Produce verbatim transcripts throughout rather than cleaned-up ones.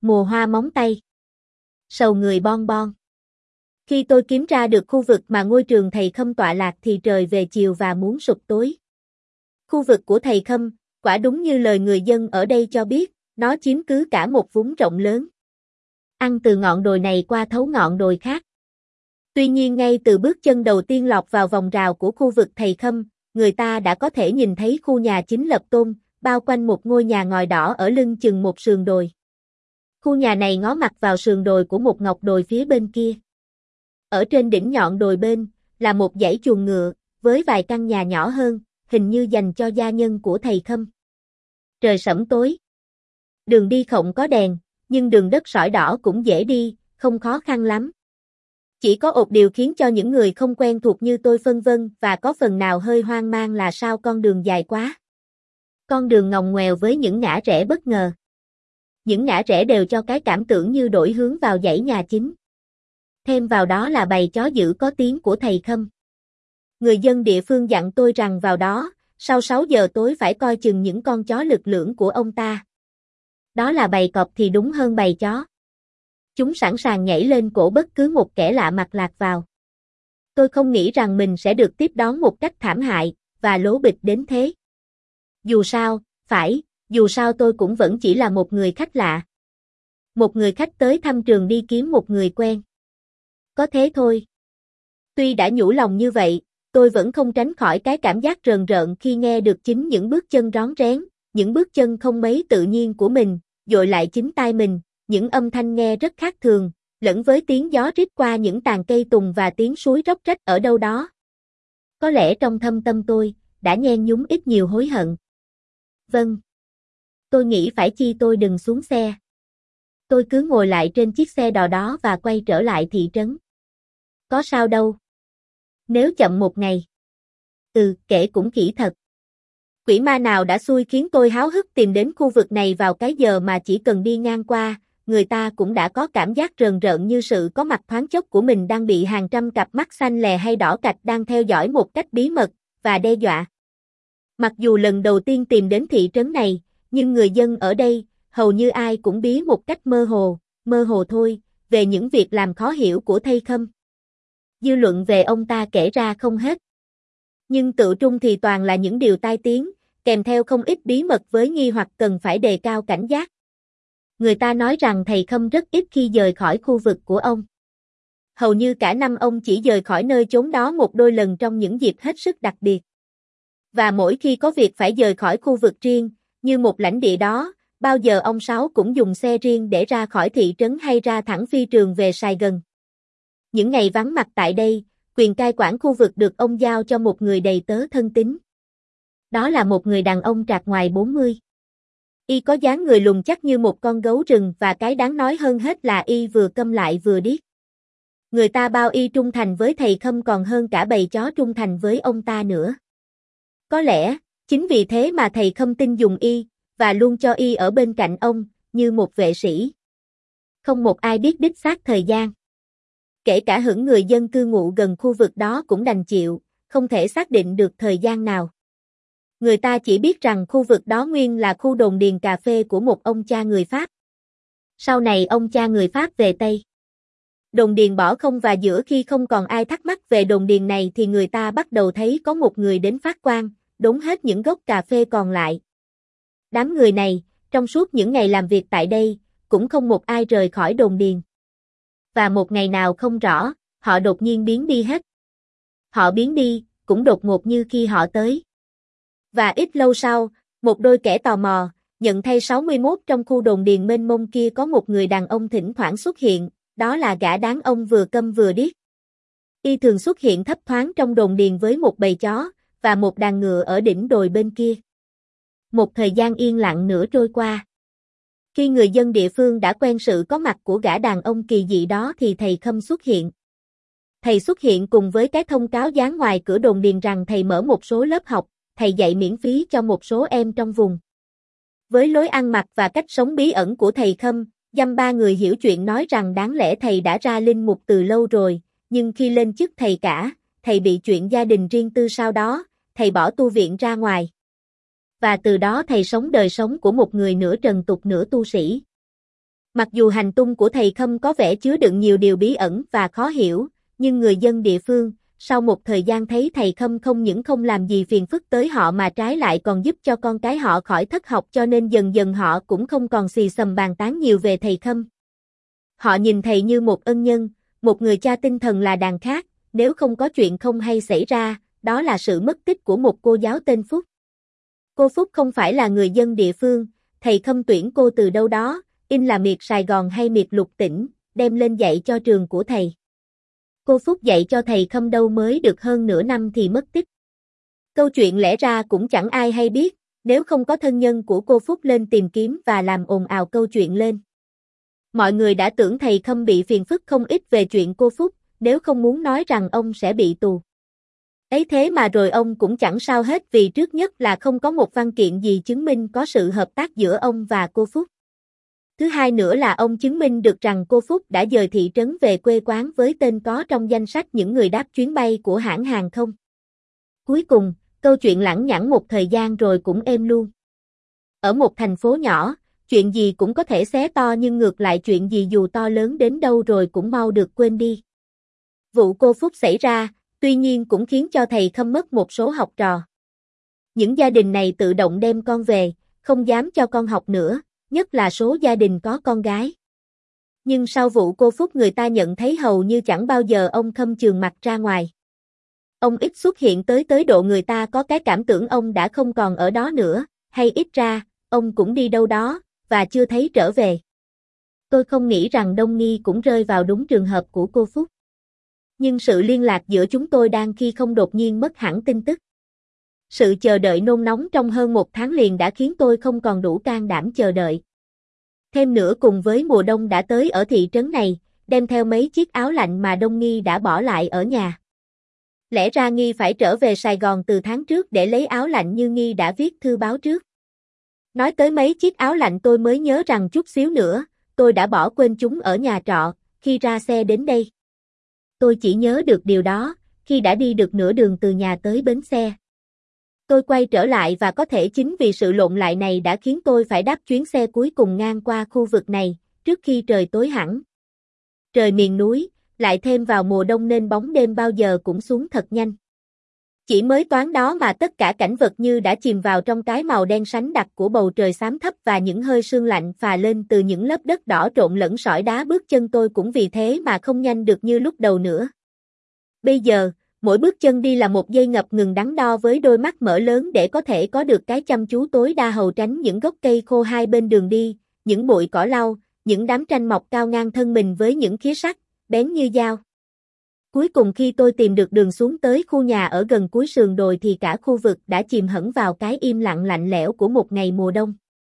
Mùa hoa móng tay. Sầu người bon bon. Khi tôi kiếm ra được khu vực mà ngôi trường thầy Khâm tọa lạc thì trời về chiều và muốn sụp tối. Khu vực của thầy Khâm, quả đúng như lời người dân ở đây cho biết, nó chiếm cứ cả một vùng rộng lớn. Ăn từ ngọn đồi này qua thấu ngọn đồi khác. Tuy nhiên ngay từ bước chân đầu tiên lọt vào vòng rào của khu vực thầy Khâm, người ta đã có thể nhìn thấy khu nhà chính lập tôn, bao quanh một ngôi nhà ngòi đỏ ở lưng chừng một sườn đồi. Khu nhà này ngó mặt vào sườn đồi của một ngọc đồi phía bên kia. Ở trên đỉnh nhọn đồi bên, là một dãy chuồng ngựa, với vài căn nhà nhỏ hơn, hình như dành cho gia nhân của thầy Khâm. Trời sẫm tối. Đường đi không có đèn, nhưng đường đất sỏi đỏ cũng dễ đi, không khó khăn lắm. Chỉ có một điều khiến cho những người không quen thuộc như tôi phân vân và có phần nào hơi hoang mang là sao con đường dài quá. Con đường ngòng ngoèo với những ngã rẽ bất ngờ. Những ngã rẽ đều cho cái cảm tưởng như đổi hướng vào dãy nhà chính. Thêm vào đó là bầy chó dữ có tiếng của thầy Khâm. Người dân địa phương dặn tôi rằng vào đó, sau sáu giờ tối phải coi chừng những con chó lực lưỡng của ông ta. Đó là bầy cọp thì đúng hơn bầy chó. Chúng sẵn sàng nhảy lên cổ bất cứ một kẻ lạ mặt lạc vào. Tôi không nghĩ rằng mình sẽ được tiếp đón một cách thảm hại, và lố bịch đến thế. Dù sao, phải, dù sao tôi cũng vẫn chỉ là một người khách lạ. Một người khách tới thăm trường đi kiếm một người quen. Có thế thôi. Tuy đã nhủ lòng như vậy, tôi vẫn không tránh khỏi cái cảm giác rờn rợn khi nghe được chính những bước chân rón rén, những bước chân không mấy tự nhiên của mình, dội lại chính tai mình, những âm thanh nghe rất khác thường, lẫn với tiếng gió rít qua những tàn cây tùng và tiếng suối róc rách ở đâu đó. Có lẽ trong thâm tâm tôi, đã nhen nhúm ít nhiều hối hận. Vâng. Tôi nghĩ phải chi tôi đừng xuống xe. Tôi cứ ngồi lại trên chiếc xe đò đó và quay trở lại thị trấn. Có sao đâu. Nếu chậm một ngày. Ừ, kể cũng khỉ thật. Quỷ ma nào đã xui khiến tôi háo hức tìm đến khu vực này vào cái giờ mà chỉ cần đi ngang qua, người ta cũng đã có cảm giác rờn rợn như sự có mặt thoáng chốc của mình đang bị hàng trăm cặp mắt xanh lè hay đỏ cạch đang theo dõi một cách bí mật, và đe dọa. Mặc dù lần đầu tiên tìm đến thị trấn này, nhưng người dân ở đây, hầu như ai cũng bí một cách mơ hồ, mơ hồ thôi, về những việc làm khó hiểu của thầy Khâm. Dư luận về ông ta kể ra không hết. Nhưng tự trung thì toàn là những điều tai tiếng, kèm theo không ít bí mật với nghi hoặc cần phải đề cao cảnh giác. Người ta nói rằng thầy Khâm rất ít khi rời khỏi khu vực của ông. Hầu như cả năm ông chỉ rời khỏi nơi chốn đó một đôi lần trong những dịp hết sức đặc biệt. Và mỗi khi có việc phải rời khỏi khu vực riêng, như một lãnh địa đó, bao giờ ông Sáu cũng dùng xe riêng để ra khỏi thị trấn hay ra thẳng phi trường về Sài Gòn. Những ngày vắng mặt tại đây, quyền cai quản khu vực được ông giao cho một người đầy tớ thân tín. Đó là một người đàn ông trạc ngoài bốn mươi. Y có dáng người lùn chắc như một con gấu rừng và cái đáng nói hơn hết là Y vừa câm lại vừa điếc. Người ta bao Y trung thành với thầy Khâm còn hơn cả bầy chó trung thành với ông ta nữa. Có lẽ, chính vì thế mà thầy Khâm tin dùng Y, và luôn cho Y ở bên cạnh ông, như một vệ sĩ. Không một ai biết đích xác thời gian. Kể cả hững người dân cư ngụ gần khu vực đó cũng đành chịu, không thể xác định được thời gian nào. Người ta chỉ biết rằng khu vực đó nguyên là khu đồn điền cà phê của một ông cha người Pháp. Sau này ông cha người Pháp về Tây. Đồn điền bỏ không và giữa khi không còn ai thắc mắc về đồn điền này thì người ta bắt đầu thấy có một người đến phát quang, đốn hết những gốc cà phê còn lại. Đám người này, trong suốt những ngày làm việc tại đây, cũng không một ai rời khỏi đồn điền. Và một ngày nào không rõ, họ đột nhiên biến đi hết. Họ biến đi, cũng đột ngột như khi họ tới. Và ít lâu sau, một đôi kẻ tò mò, nhận thay sáu mươi mốt trong khu đồn điền mênh mông kia có một người đàn ông thỉnh thoảng xuất hiện, đó là gã đáng ông vừa câm vừa điếc. Y thường xuất hiện thấp thoáng trong đồn điền với một bầy chó, và một đàn ngựa ở đỉnh đồi bên kia. Một thời gian yên lặng nữa trôi qua. Khi người dân địa phương đã quen sự có mặt của gã đàn ông kỳ dị đó thì thầy Khâm xuất hiện. Thầy xuất hiện cùng với cái thông cáo dán ngoài cửa đồn điền rằng thầy mở một số lớp học, thầy dạy miễn phí cho một số em trong vùng. Với lối ăn mặc và cách sống bí ẩn của thầy Khâm, dăm ba người hiểu chuyện nói rằng đáng lẽ thầy đã ra linh mục từ lâu rồi, nhưng khi lên chức thầy cả, thầy bị chuyện gia đình riêng tư sau đó, thầy bỏ tu viện ra ngoài. Và từ đó thầy sống đời sống của một người nửa trần tục nửa tu sĩ. Mặc dù hành tung của thầy Khâm có vẻ chứa đựng nhiều điều bí ẩn và khó hiểu, nhưng người dân địa phương, sau một thời gian thấy thầy Khâm không những không làm gì phiền phức tới họ mà trái lại còn giúp cho con cái họ khỏi thất học, cho nên dần dần họ cũng không còn xì xầm bàn tán nhiều về thầy Khâm. Họ nhìn thầy như một ân nhân, một người cha tinh thần là đàn khác, nếu không có chuyện không hay xảy ra, đó là sự mất tích của một cô giáo tên Phúc. Cô Phúc không phải là người dân địa phương, thầy Khâm tuyển cô từ đâu đó, in là miệt Sài Gòn hay miệt Lục Tỉnh, đem lên dạy cho trường của thầy. Cô Phúc dạy cho thầy Khâm đâu mới được hơn nửa năm thì mất tích. Câu chuyện lẽ ra cũng chẳng ai hay biết, nếu không có thân nhân của cô Phúc lên tìm kiếm và làm ồn ào câu chuyện lên. Mọi người đã tưởng thầy Khâm bị phiền phức không ít về chuyện cô Phúc, nếu không muốn nói rằng ông sẽ bị tù. Ấy thế mà rồi ông cũng chẳng sao hết, vì trước nhất là không có một văn kiện gì chứng minh có sự hợp tác giữa ông và cô Phúc. Thứ hai nữa là ông chứng minh được rằng cô Phúc đã dời thị trấn về quê quán với tên có trong danh sách những người đáp chuyến bay của hãng hàng không. Cuối cùng, câu chuyện lẳng nhẳng một thời gian rồi cũng êm luôn. Ở một thành phố nhỏ, chuyện gì cũng có thể xé to, nhưng ngược lại chuyện gì dù to lớn đến đâu rồi cũng mau được quên đi. Vụ cô Phúc xảy ra, tuy nhiên cũng khiến cho thầy Khâm mất một số học trò. Những gia đình này tự động đem con về, không dám cho con học nữa, nhất là số gia đình có con gái. Nhưng sau vụ cô Phúc, người ta nhận thấy hầu như chẳng bao giờ ông Khâm trường mặt ra ngoài. Ông ít xuất hiện tới tới độ người ta có cái cảm tưởng ông đã không còn ở đó nữa, hay ít ra, ông cũng đi đâu đó, và chưa thấy trở về. Tôi không nghĩ rằng Đông Nghi cũng rơi vào đúng trường hợp của cô Phúc. Nhưng sự liên lạc giữa chúng tôi đang khi không đột nhiên mất hẳn tin tức. Sự chờ đợi nôn nóng trong hơn một tháng liền đã khiến tôi không còn đủ can đảm chờ đợi. Thêm nữa, cùng với mùa đông đã tới ở thị trấn này, đem theo mấy chiếc áo lạnh mà Đông Nghi đã bỏ lại ở nhà. Lẽ ra Nghi phải trở về Sài Gòn từ tháng trước để lấy áo lạnh như Nghi đã viết thư báo trước. Nói tới mấy chiếc áo lạnh tôi mới nhớ rằng chút xíu nữa, tôi đã bỏ quên chúng ở nhà trọ, khi ra xe đến đây. Tôi chỉ nhớ được điều đó, khi đã đi được nửa đường từ nhà tới bến xe. Tôi quay trở lại, và có thể chính vì sự lộn lại này đã khiến tôi phải đáp chuyến xe cuối cùng ngang qua khu vực này, trước khi trời tối hẳn. Trời miền núi, lại thêm vào mùa đông nên bóng đêm bao giờ cũng xuống thật nhanh. Chỉ mới toán đó mà tất cả cảnh vật như đã chìm vào trong cái màu đen sánh đặc của bầu trời xám thấp, và những hơi sương lạnh phà lên từ những lớp đất đỏ trộn lẫn sỏi đá. Bước chân tôi cũng vì thế mà không nhanh được như lúc đầu nữa. Bây giờ, mỗi bước chân đi là một giây ngập ngừng đắn đo với đôi mắt mở lớn để có thể có được cái chăm chú tối đa hầu tránh những gốc cây khô hai bên đường đi, những bụi cỏ lau, những đám tranh mọc cao ngang thân mình với những khía sắc, bén như dao. Cuối cùng khi tôi tìm được đường xuống tới khu nhà ở gần cuối sườn đồi thì cả khu vực đã chìm hẳn vào cái im lặng lạnh lẽo của một ngày mùa đông.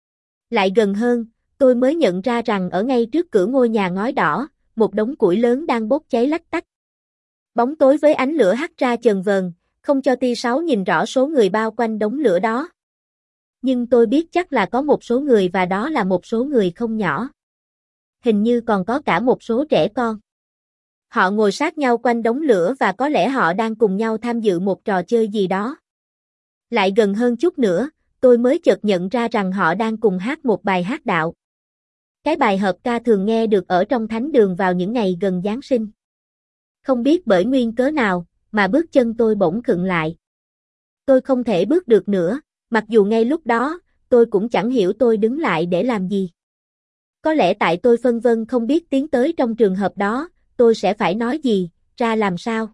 Lại gần hơn, tôi mới nhận ra rằng ở ngay trước cửa ngôi nhà ngói đỏ, một đống củi lớn đang bốc cháy lách tách. Bóng tối với ánh lửa hắt ra chờn vờn, không cho tia sáu nhìn rõ số người bao quanh đống lửa đó. Nhưng tôi biết chắc là có một số người, và đó là một số người không nhỏ. Hình như còn có cả một số trẻ con. Họ ngồi sát nhau quanh đống lửa và có lẽ họ đang cùng nhau tham dự một trò chơi gì đó. Lại gần hơn chút nữa, tôi mới chợt nhận ra rằng họ đang cùng hát một bài hát đạo. Cái bài hợp ca thường nghe được ở trong thánh đường vào những ngày gần Giáng sinh. Không biết bởi nguyên cớ nào, mà bước chân tôi bỗng khựng lại. Tôi không thể bước được nữa, mặc dù ngay lúc đó, tôi cũng chẳng hiểu tôi đứng lại để làm gì. Có lẽ tại tôi phân vân không biết tiến tới trong trường hợp đó, tôi sẽ phải nói gì, ra làm sao.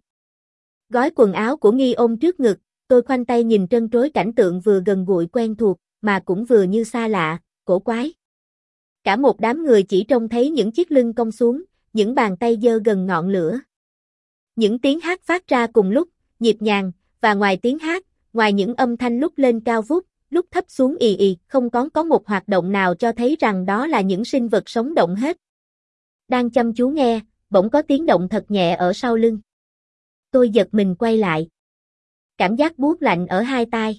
Gói quần áo của Nghi ôm trước ngực, tôi khoanh tay nhìn trân trối cảnh tượng vừa gần gũi quen thuộc, mà cũng vừa như xa lạ, cổ quái. Cả một đám người chỉ trông thấy những chiếc lưng cong xuống, những bàn tay giơ gần ngọn lửa. Những tiếng hát phát ra cùng lúc, nhịp nhàng, và ngoài tiếng hát, ngoài những âm thanh lúc lên cao vút, lúc thấp xuống ì ì, không có có một hoạt động nào cho thấy rằng đó là những sinh vật sống động hết. Đang chăm chú nghe, bỗng có tiếng động thật nhẹ ở sau lưng. Tôi giật mình quay lại. Cảm giác buốt lạnh ở hai tai.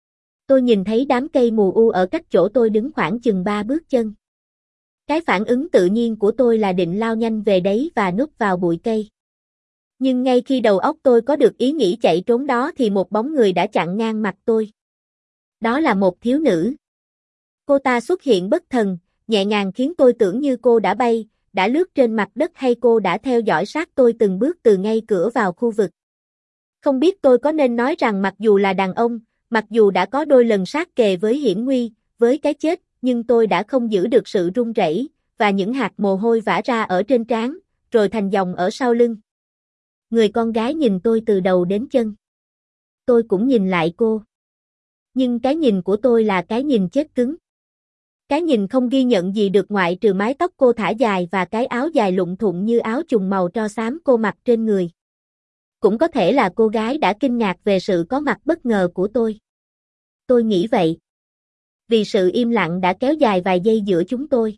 Tôi nhìn thấy đám cây mù u ở cách chỗ tôi đứng khoảng chừng ba bước chân. Cái phản ứng tự nhiên của tôi là định lao nhanh về đấy và núp vào bụi cây. Nhưng ngay khi đầu óc tôi có được ý nghĩ chạy trốn đó thì một bóng người đã chặn ngang mặt tôi. Đó là một thiếu nữ. Cô ta xuất hiện bất thần, nhẹ nhàng khiến tôi tưởng như cô đã bay, đã lướt trên mặt đất hay cô đã theo dõi sát tôi từng bước từ ngay cửa vào khu vực. Không biết tôi có nên nói rằng mặc dù là đàn ông, mặc dù đã có đôi lần sát kề với hiểm nguy, với cái chết, nhưng tôi đã không giữ được sự run rẩy, và những hạt mồ hôi vã ra ở trên trán, rồi thành dòng ở sau lưng. Người con gái nhìn tôi từ đầu đến chân. Tôi cũng nhìn lại cô. Nhưng cái nhìn của tôi là cái nhìn chết cứng. Cái nhìn không ghi nhận gì được ngoại trừ mái tóc cô thả dài và cái áo dài lụng thụng như áo chùng màu tro xám cô mặc trên người. Cũng có thể là cô gái đã kinh ngạc về sự có mặt bất ngờ của tôi. Tôi nghĩ vậy. Vì sự im lặng đã kéo dài vài giây giữa chúng tôi.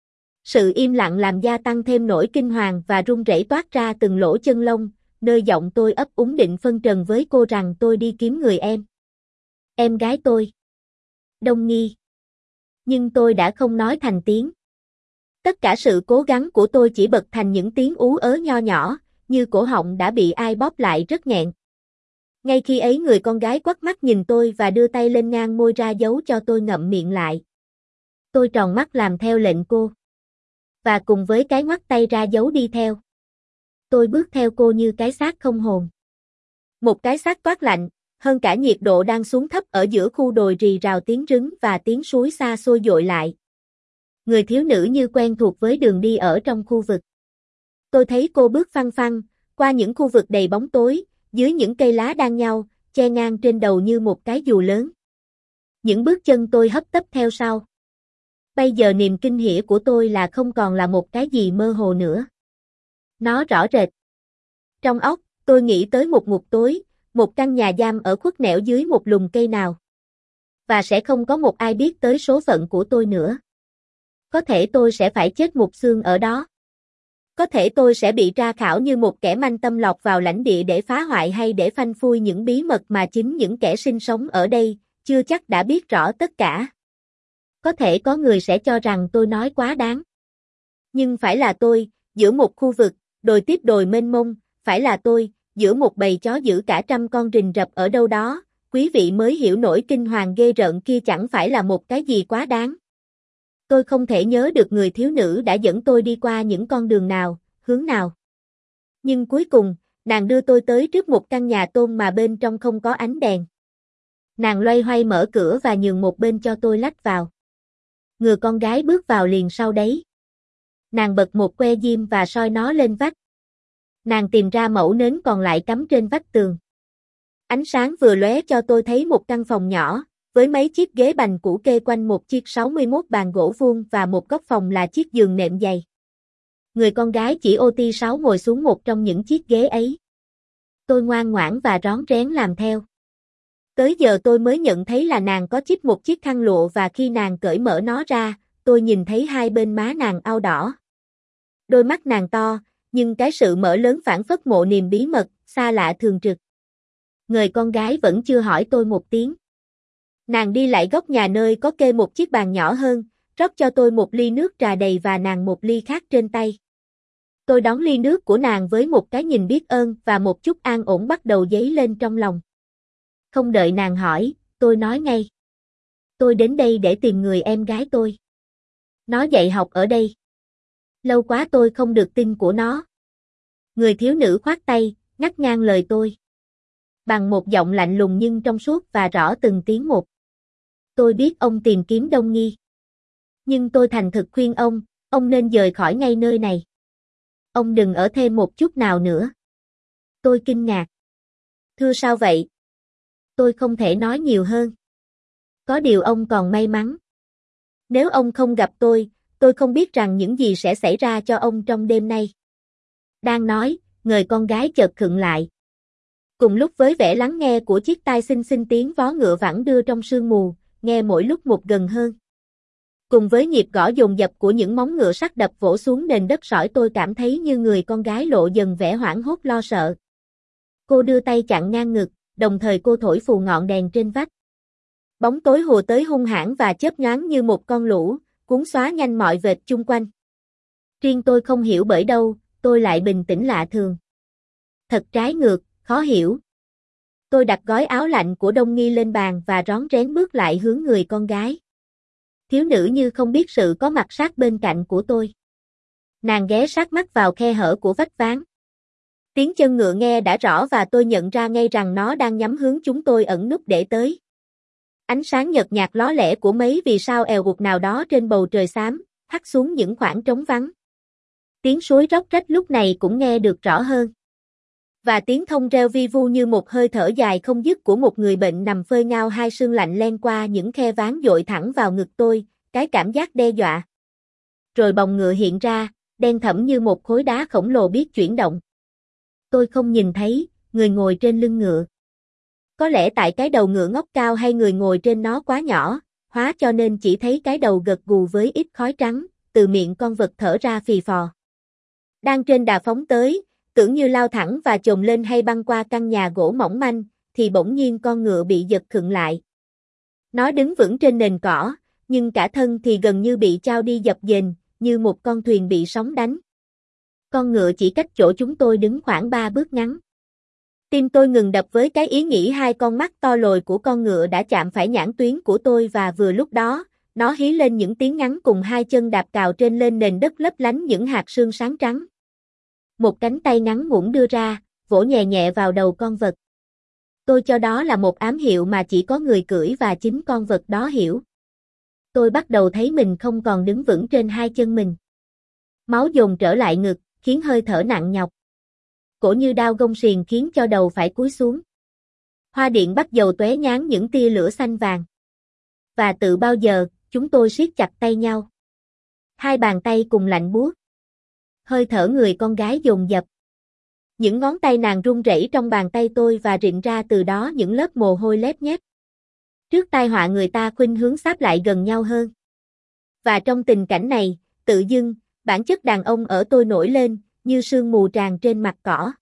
Sự im lặng làm gia tăng thêm nỗi kinh hoàng và run rẩy toát ra từng lỗ chân lông, nơi giọng tôi ấp úng định phân trần với cô rằng tôi đi kiếm người em. Em gái tôi. Đông Nghi. Nhưng tôi đã không nói thành tiếng. Tất cả sự cố gắng của tôi chỉ bật thành những tiếng ú ớ nho nhỏ, như cổ họng đã bị ai bóp lại rất nghẹn. Ngay khi ấy người con gái quắt mắt nhìn tôi và đưa tay lên ngang môi ra dấu cho tôi ngậm miệng lại. Tôi tròn mắt làm theo lệnh cô. Và cùng với cái ngoắt tay ra dấu đi theo. Tôi bước theo cô như cái xác không hồn. Một cái xác toát lạnh, hơn cả nhiệt độ đang xuống thấp ở giữa khu đồi rì rào tiếng rứng và tiếng suối xa xôi dội lại. Người thiếu nữ như quen thuộc với đường đi ở trong khu vực. Tôi thấy cô bước phăng phăng, qua những khu vực đầy bóng tối, dưới những cây lá đan nhau, che ngang trên đầu như một cái dù lớn. Những bước chân tôi hấp tấp theo sau. Bây giờ niềm kinh hỉ của tôi là không còn là một cái gì mơ hồ nữa. Nó rõ rệt. Trong óc, tôi nghĩ tới một ngục tối, một căn nhà giam ở khuất nẻo dưới một lùm cây nào. Và sẽ không có một ai biết tới số phận của tôi nữa. Có thể tôi sẽ phải chết mục xương ở đó. Có thể tôi sẽ bị tra khảo như một kẻ manh tâm lọc vào lãnh địa để phá hoại hay để phanh phui những bí mật mà chính những kẻ sinh sống ở đây, chưa chắc đã biết rõ tất cả. Có thể có người sẽ cho rằng tôi nói quá đáng. Nhưng phải là tôi, giữa một khu vực, đồi tiếp đồi mênh mông, phải là tôi, giữa một bầy chó giữ cả trăm con rình rập ở đâu đó, quý vị mới hiểu nỗi kinh hoàng ghê rợn kia chẳng phải là một cái gì quá đáng. Tôi không thể nhớ được người thiếu nữ đã dẫn tôi đi qua những con đường nào, hướng nào. Nhưng cuối cùng, nàng đưa tôi tới trước một căn nhà tôn mà bên trong không có ánh đèn. Nàng loay hoay mở cửa và nhường một bên cho tôi lách vào. Người con gái bước vào liền sau đấy. Nàng bật một que diêm và soi nó lên vách. Nàng tìm ra mẩu nến còn lại cắm trên vách tường. Ánh sáng vừa lóe cho tôi thấy một căn phòng nhỏ, với mấy chiếc ghế bành cũ kê quanh một chiếc sáu mươi mốt bàn gỗ vuông và một góc phòng là chiếc giường nệm dày. Người con gái chỉ ô ti sáu ngồi xuống một trong những chiếc ghế ấy. Tôi ngoan ngoãn và rón rén làm theo. Tới giờ tôi mới nhận thấy là nàng có chích một chiếc khăn lụa và khi nàng cởi mở nó ra, tôi nhìn thấy hai bên má nàng ao đỏ. Đôi mắt nàng to, nhưng cái sự mở lớn phảng phất mộ niềm bí mật, xa lạ thường trực. Người con gái vẫn chưa hỏi tôi một tiếng. Nàng đi lại góc nhà nơi có kê một chiếc bàn nhỏ hơn, rót cho tôi một ly nước trà đầy và nàng một ly khác trên tay. Tôi đón ly nước của nàng với một cái nhìn biết ơn và một chút an ổn bắt đầu dấy lên trong lòng. Không đợi nàng hỏi, tôi nói ngay. Tôi đến đây để tìm người em gái tôi. Nó dạy học ở đây. Lâu quá tôi không được tin của nó. Người thiếu nữ khoát tay, ngắt ngang lời tôi. Bằng một giọng lạnh lùng nhưng trong suốt và rõ từng tiếng một. Tôi biết ông tìm kiếm Đông Nghi. Nhưng tôi thành thực khuyên ông, ông nên dời khỏi ngay nơi này. Ông đừng ở thêm một chút nào nữa. Tôi kinh ngạc. Thưa sao vậy? Tôi không thể nói nhiều hơn. Có điều ông còn may mắn. Nếu ông không gặp tôi, tôi không biết rằng những gì sẽ xảy ra cho ông trong đêm nay. Đang nói, người con gái chợt khựng lại. Cùng lúc với vẻ lắng nghe của chiếc tai xinh xinh tiếng vó ngựa vẳng đưa trong sương mù, nghe mỗi lúc một gần hơn. Cùng với nhịp gõ dồn dập của những móng ngựa sắt đập vỗ xuống nền đất sỏi tôi cảm thấy như người con gái lộ dần vẻ hoảng hốt lo sợ. Cô đưa tay chặn ngang ngực, đồng thời cô thổi phù ngọn đèn trên vách. Bóng tối hùa tới hung hãn và chớp nhoáng như một con lũ, cuốn xóa nhanh mọi vệt chung quanh. Riêng tôi không hiểu bởi đâu, tôi lại bình tĩnh lạ thường. Thật trái ngược, khó hiểu. Tôi đặt gói áo lạnh của Đông Nghi lên bàn và rón rén bước lại hướng người con gái. Thiếu nữ như không biết sự có mặt sát bên cạnh của tôi. Nàng ghé sát mắt vào khe hở của vách ván. Tiếng chân ngựa nghe đã rõ và tôi nhận ra ngay rằng nó đang nhắm hướng chúng tôi ẩn núp để tới. Ánh sáng nhợt nhạt ló lẻ của mấy vì sao èo uột nào đó trên bầu trời xám, hắt xuống những khoảng trống vắng. Tiếng suối róc rách lúc này cũng nghe được rõ hơn. Và tiếng thông reo vi vu như một hơi thở dài không dứt của một người bệnh nằm phơi ngao, hai sương lạnh len qua những khe ván dội thẳng vào ngực tôi, cái cảm giác đe dọa. Rồi bồng ngựa hiện ra, đen thẫm như một khối đá khổng lồ biết chuyển động. Tôi không nhìn thấy người ngồi trên lưng ngựa. Có lẽ tại cái đầu ngựa ngóc cao hay người ngồi trên nó quá nhỏ, hóa cho nên chỉ thấy cái đầu gật gù với ít khói trắng, từ miệng con vật thở ra phì phò. Đang trên đà phóng tới, tưởng như lao thẳng và chồm lên hay băng qua căn nhà gỗ mỏng manh, thì bỗng nhiên con ngựa bị giật khựng lại. Nó đứng vững trên nền cỏ, nhưng cả thân thì gần như bị trao đi dập dềnh, như một con thuyền bị sóng đánh. Con ngựa chỉ cách chỗ chúng tôi đứng khoảng ba bước ngắn. Tim tôi ngừng đập với cái ý nghĩ hai con mắt to lồi của con ngựa đã chạm phải nhãn tuyến của tôi, và vừa lúc đó, nó hí lên những tiếng ngắn cùng hai chân đạp cào trên lên nền đất lấp lánh những hạt sương sáng trắng. Một cánh tay ngắn ngủn đưa ra, vỗ nhẹ nhẹ vào đầu con vật. Tôi cho đó là một ám hiệu mà chỉ có người cưỡi và chính con vật đó hiểu. Tôi bắt đầu thấy mình không còn đứng vững trên hai chân mình. Máu dồn trở lại ngực, khiến hơi thở nặng nhọc. Cổ như đao gông xiềng khiến cho đầu phải cúi xuống. Hoa điện bắt dầu tóe nháng những tia lửa xanh vàng. Và tự bao giờ, chúng tôi siết chặt tay nhau. Hai bàn tay cùng lạnh buốt. Hơi thở người con gái dồn dập. Những ngón tay nàng run rẩy trong bàn tay tôi và rịn ra từ đó những lớp mồ hôi lép nhép. Trước tai họa người ta khuynh hướng sáp lại gần nhau hơn. Và trong tình cảnh này, tự dưng, bản chất đàn ông ở tôi nổi lên, như sương mù tràn trên mặt cỏ.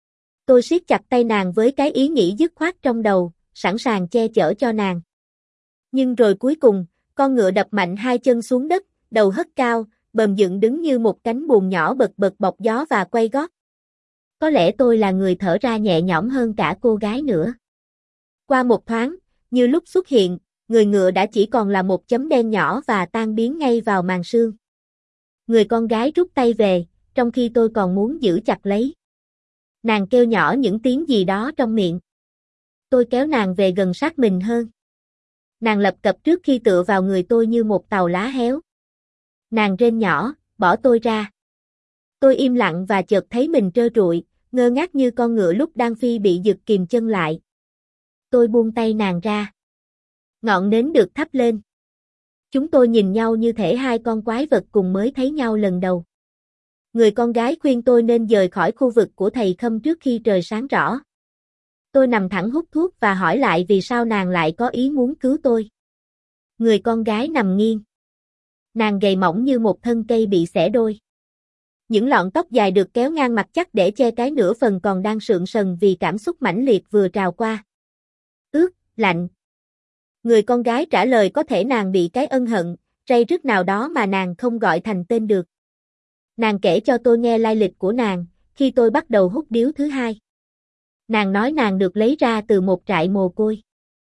Tôi siết chặt tay nàng với cái ý nghĩ dứt khoát trong đầu, sẵn sàng che chở cho nàng. Nhưng rồi cuối cùng, con ngựa đập mạnh hai chân xuống đất, đầu hất cao, bờm dựng đứng như một cánh buồm nhỏ bật bật bọc gió và quay gót. Có lẽ tôi là người thở ra nhẹ nhõm hơn cả cô gái nữa. Qua một thoáng, như lúc xuất hiện, người ngựa đã chỉ còn là một chấm đen nhỏ và tan biến ngay vào màn sương. Người con gái rút tay về, trong khi tôi còn muốn giữ chặt lấy. Nàng kêu nhỏ những tiếng gì đó trong miệng. Tôi kéo nàng về gần sát mình hơn. Nàng lập cập trước khi tựa vào người tôi như một tàu lá héo. Nàng rên nhỏ, bỏ tôi ra. Tôi im lặng và chợt thấy mình trơ trụi, ngơ ngác như con ngựa lúc đang phi bị giật kìm chân lại. Tôi buông tay nàng ra. Ngọn nến được thắp lên. Chúng tôi nhìn nhau như thể hai con quái vật cùng mới thấy nhau lần đầu. Người con gái khuyên tôi nên dời khỏi khu vực của thầy Khâm trước khi trời sáng rõ. Tôi nằm thẳng hút thuốc và hỏi lại vì sao nàng lại có ý muốn cứu tôi. Người con gái nằm nghiêng. Nàng gầy mỏng như một thân cây bị xẻ đôi. Những lọn tóc dài được kéo ngang mặt chắc để che cái nửa phần còn đang sượng sần vì cảm xúc mãnh liệt vừa trào qua. Ướt, lạnh. Người con gái trả lời có thể nàng bị cái ân hận, ray rứt nào đó mà nàng không gọi thành tên được. Nàng kể cho tôi nghe lai lịch của nàng, khi tôi bắt đầu hút điếu thứ hai. Nàng nói nàng được lấy ra từ một trại mồ côi.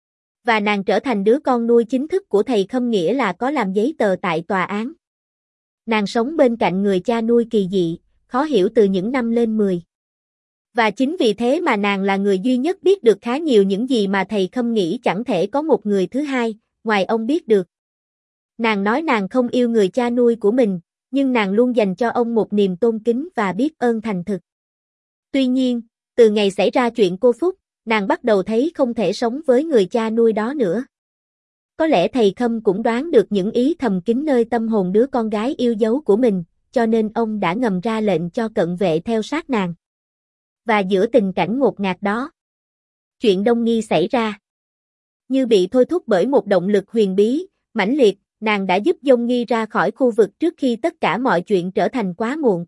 Và nàng trở thành đứa con nuôi chính thức của thầy Khâm, nghĩa là có làm giấy tờ tại tòa án. Nàng sống bên cạnh người cha nuôi kỳ dị, khó hiểu từ những năm lên mười. Và chính vì thế mà nàng là người duy nhất biết được khá nhiều những gì mà thầy Khâm nghĩ chẳng thể có một người thứ hai, ngoài ông biết được. Nàng nói nàng không yêu người cha nuôi của mình, nhưng nàng luôn dành cho ông một niềm tôn kính và biết ơn thành thực. Tuy nhiên, từ ngày xảy ra chuyện cô Phúc, nàng bắt đầu thấy không thể sống với người cha nuôi đó nữa. Có lẽ thầy Khâm cũng đoán được những ý thầm kín nơi tâm hồn đứa con gái yêu dấu của mình, cho nên ông đã ngầm ra lệnh cho cận vệ theo sát nàng. Và giữa tình cảnh ngột ngạt đó, chuyện Đông Nghi xảy ra. Như bị thôi thúc bởi một động lực huyền bí, mãnh liệt, nàng đã giúp Đông Nghi ra khỏi khu vực trước khi tất cả mọi chuyện trở thành quá muộn.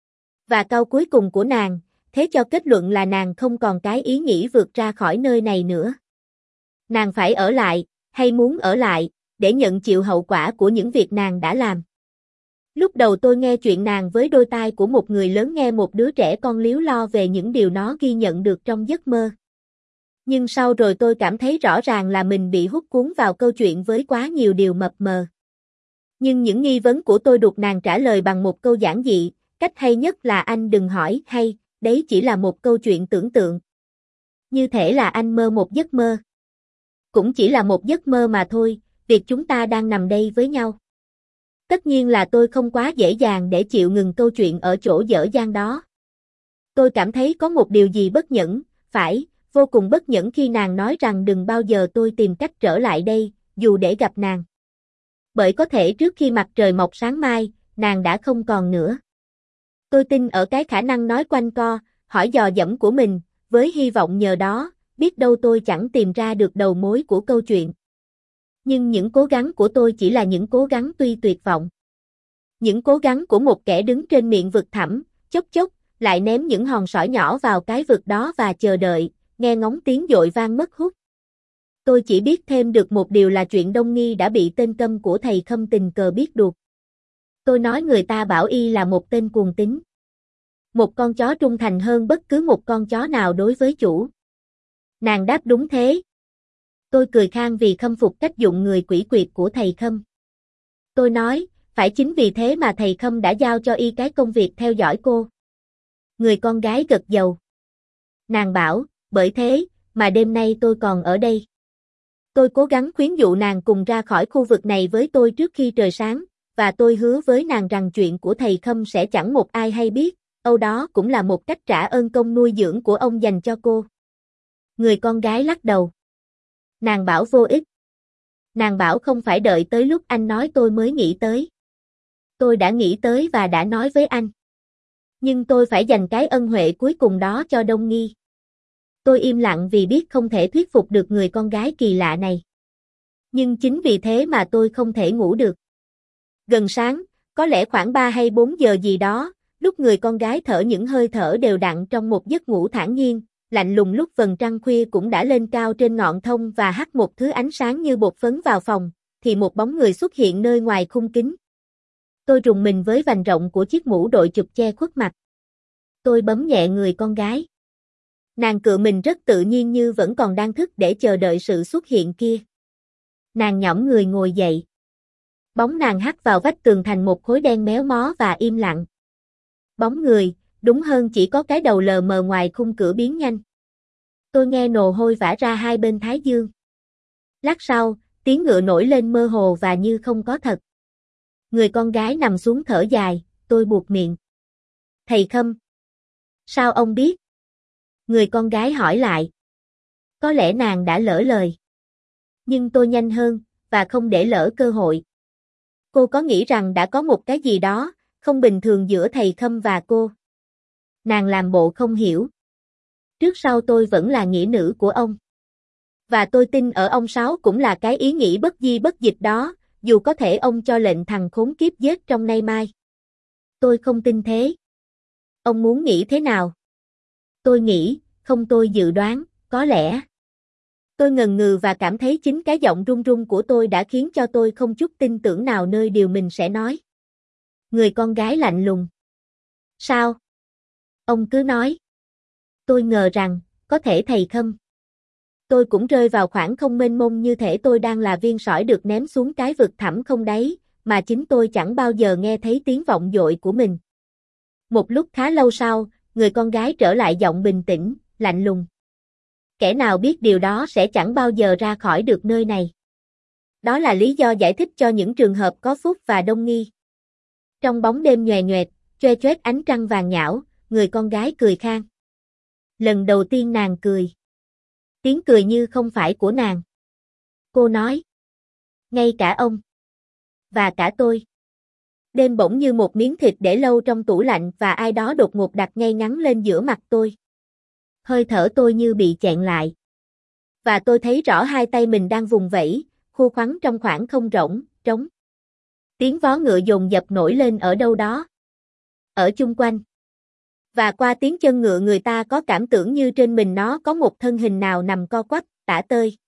Và câu cuối cùng của nàng, thế cho kết luận là nàng không còn cái ý nghĩ vượt ra khỏi nơi này nữa. Nàng phải ở lại, hay muốn ở lại, để nhận chịu hậu quả của những việc nàng đã làm. Lúc đầu tôi nghe chuyện nàng với đôi tai của một người lớn nghe một đứa trẻ con líu lo về những điều nó ghi nhận được trong giấc mơ. Nhưng sau rồi tôi cảm thấy rõ ràng là mình bị hút cuốn vào câu chuyện với quá nhiều điều mập mờ. Nhưng những nghi vấn của tôi được nàng trả lời bằng một câu giản dị, cách hay nhất là anh đừng hỏi hay, đấy chỉ là một câu chuyện tưởng tượng. Như thể là anh mơ một giấc mơ. Cũng chỉ là một giấc mơ mà thôi, việc chúng ta đang nằm đây với nhau. Tất nhiên là tôi không quá dễ dàng để chịu ngừng câu chuyện ở chỗ dở dang đó. Tôi cảm thấy có một điều gì bất nhẫn, phải, vô cùng bất nhẫn khi nàng nói rằng đừng bao giờ tôi tìm cách trở lại đây, dù để gặp nàng. Bởi có thể trước khi mặt trời mọc sáng mai, nàng đã không còn nữa. Tôi tin ở cái khả năng nói quanh co, hỏi dò dẫm của mình, với hy vọng nhờ đó, biết đâu tôi chẳng tìm ra được đầu mối của câu chuyện. Nhưng những cố gắng của tôi chỉ là những cố gắng tuy tuyệt vọng. Những cố gắng của một kẻ đứng trên miệng vực thẳm, chốc chốc, lại ném những hòn sỏi nhỏ vào cái vực đó và chờ đợi, nghe ngóng tiếng dội vang mất hút. Tôi chỉ biết thêm được một điều là chuyện Đông Nghi đã bị tên câm của thầy Khâm tình cờ biết được. Tôi nói người ta bảo y là một tên cuồng tín. Một con chó trung thành hơn bất cứ một con chó nào đối với chủ. Nàng đáp đúng thế. Tôi cười khan vì khâm phục cách dụng người quỷ quyệt của thầy Khâm. Tôi nói, phải chính vì thế mà thầy Khâm đã giao cho y cái công việc theo dõi cô. Người con gái gật đầu. Nàng bảo, bởi thế, mà đêm nay tôi còn ở đây. Tôi cố gắng khuyến dụ nàng cùng ra khỏi khu vực này với tôi trước khi trời sáng, và tôi hứa với nàng rằng chuyện của thầy Khâm sẽ chẳng một ai hay biết, âu đó cũng là một cách trả ơn công nuôi dưỡng của ông dành cho cô. Người con gái lắc đầu. Nàng bảo vô ích. Nàng bảo không phải đợi tới lúc anh nói tôi mới nghĩ tới. Tôi đã nghĩ tới và đã nói với anh. Nhưng tôi phải dành cái ân huệ cuối cùng đó cho Đông Nghi. Tôi im lặng vì biết không thể thuyết phục được người con gái kỳ lạ này. Nhưng chính vì thế mà tôi không thể ngủ được. Gần sáng, có lẽ khoảng ba hay bốn giờ gì đó, lúc người con gái thở những hơi thở đều đặn trong một giấc ngủ thản nhiên, lạnh lùng lúc vầng trăng khuya cũng đã lên cao trên ngọn thông và hắt một thứ ánh sáng như bột phấn vào phòng, thì một bóng người xuất hiện nơi ngoài khung kính. Tôi rùng mình với vành rộng của chiếc mũ đội chụp che khuất mặt. Tôi bấm nhẹ người con gái. Nàng cựa mình rất tự nhiên như vẫn còn đang thức để chờ đợi sự xuất hiện kia. Nàng nhõm người ngồi dậy. Bóng nàng hắt vào vách tường thành một khối đen méo mó và im lặng. Bóng người, đúng hơn chỉ có cái đầu lờ mờ ngoài khung cửa biến nhanh. Tôi nghe nồ hôi vã ra hai bên thái dương. Lát sau, tiếng ngựa nổi lên mơ hồ và như không có thật. Người con gái nằm xuống thở dài, tôi buột miệng. Thầy Khâm. Sao ông biết? Người con gái hỏi lại. Có lẽ nàng đã lỡ lời. Nhưng tôi nhanh hơn, và không để lỡ cơ hội. Cô có nghĩ rằng đã có một cái gì đó, không bình thường giữa thầy Khâm và cô? Nàng làm bộ không hiểu. Trước sau tôi vẫn là nghĩa nữ của ông. Và tôi tin ở ông Sáu cũng là cái ý nghĩ bất di bất dịch đó, dù có thể ông cho lệnh thằng khốn kiếp giết trong nay mai. Tôi không tin thế. Ông muốn nghĩ thế nào? Tôi nghĩ, không tôi dự đoán, có lẽ. Tôi ngần ngừ và cảm thấy chính cái giọng run run của tôi đã khiến cho tôi không chút tin tưởng nào nơi điều mình sẽ nói. Người con gái lạnh lùng. Sao? Ông cứ nói. Tôi ngờ rằng, có thể thầy Khâm. Tôi cũng rơi vào khoảng không mênh mông như thể tôi đang là viên sỏi được ném xuống cái vực thẳm không đáy, mà chính tôi chẳng bao giờ nghe thấy tiếng vọng dội của mình. Một lúc khá lâu sau, người con gái trở lại giọng bình tĩnh, lạnh lùng. Kẻ nào biết điều đó sẽ chẳng bao giờ ra khỏi được nơi này. Đó là lý do giải thích cho những trường hợp có Phúc và Đông Nghi. Trong bóng đêm nhòe nhoẹt, choe choét ánh trăng vàng nhão, người con gái cười khan. Lần đầu tiên nàng cười. Tiếng cười như không phải của nàng. Cô nói. Ngay cả ông. Và cả tôi. Đêm bỗng như một miếng thịt để lâu trong tủ lạnh và ai đó đột ngột đặt ngay ngắn lên giữa mặt tôi. Hơi thở tôi như bị chẹn lại. Và tôi thấy rõ hai tay mình đang vùng vẫy, khô khoắn trong khoảng không rỗng, trống. Tiếng vó ngựa dồn dập nổi lên ở đâu đó. Ở chung quanh. Và qua tiếng chân ngựa người ta có cảm tưởng như trên mình nó có một thân hình nào nằm co quắp, tả tơi.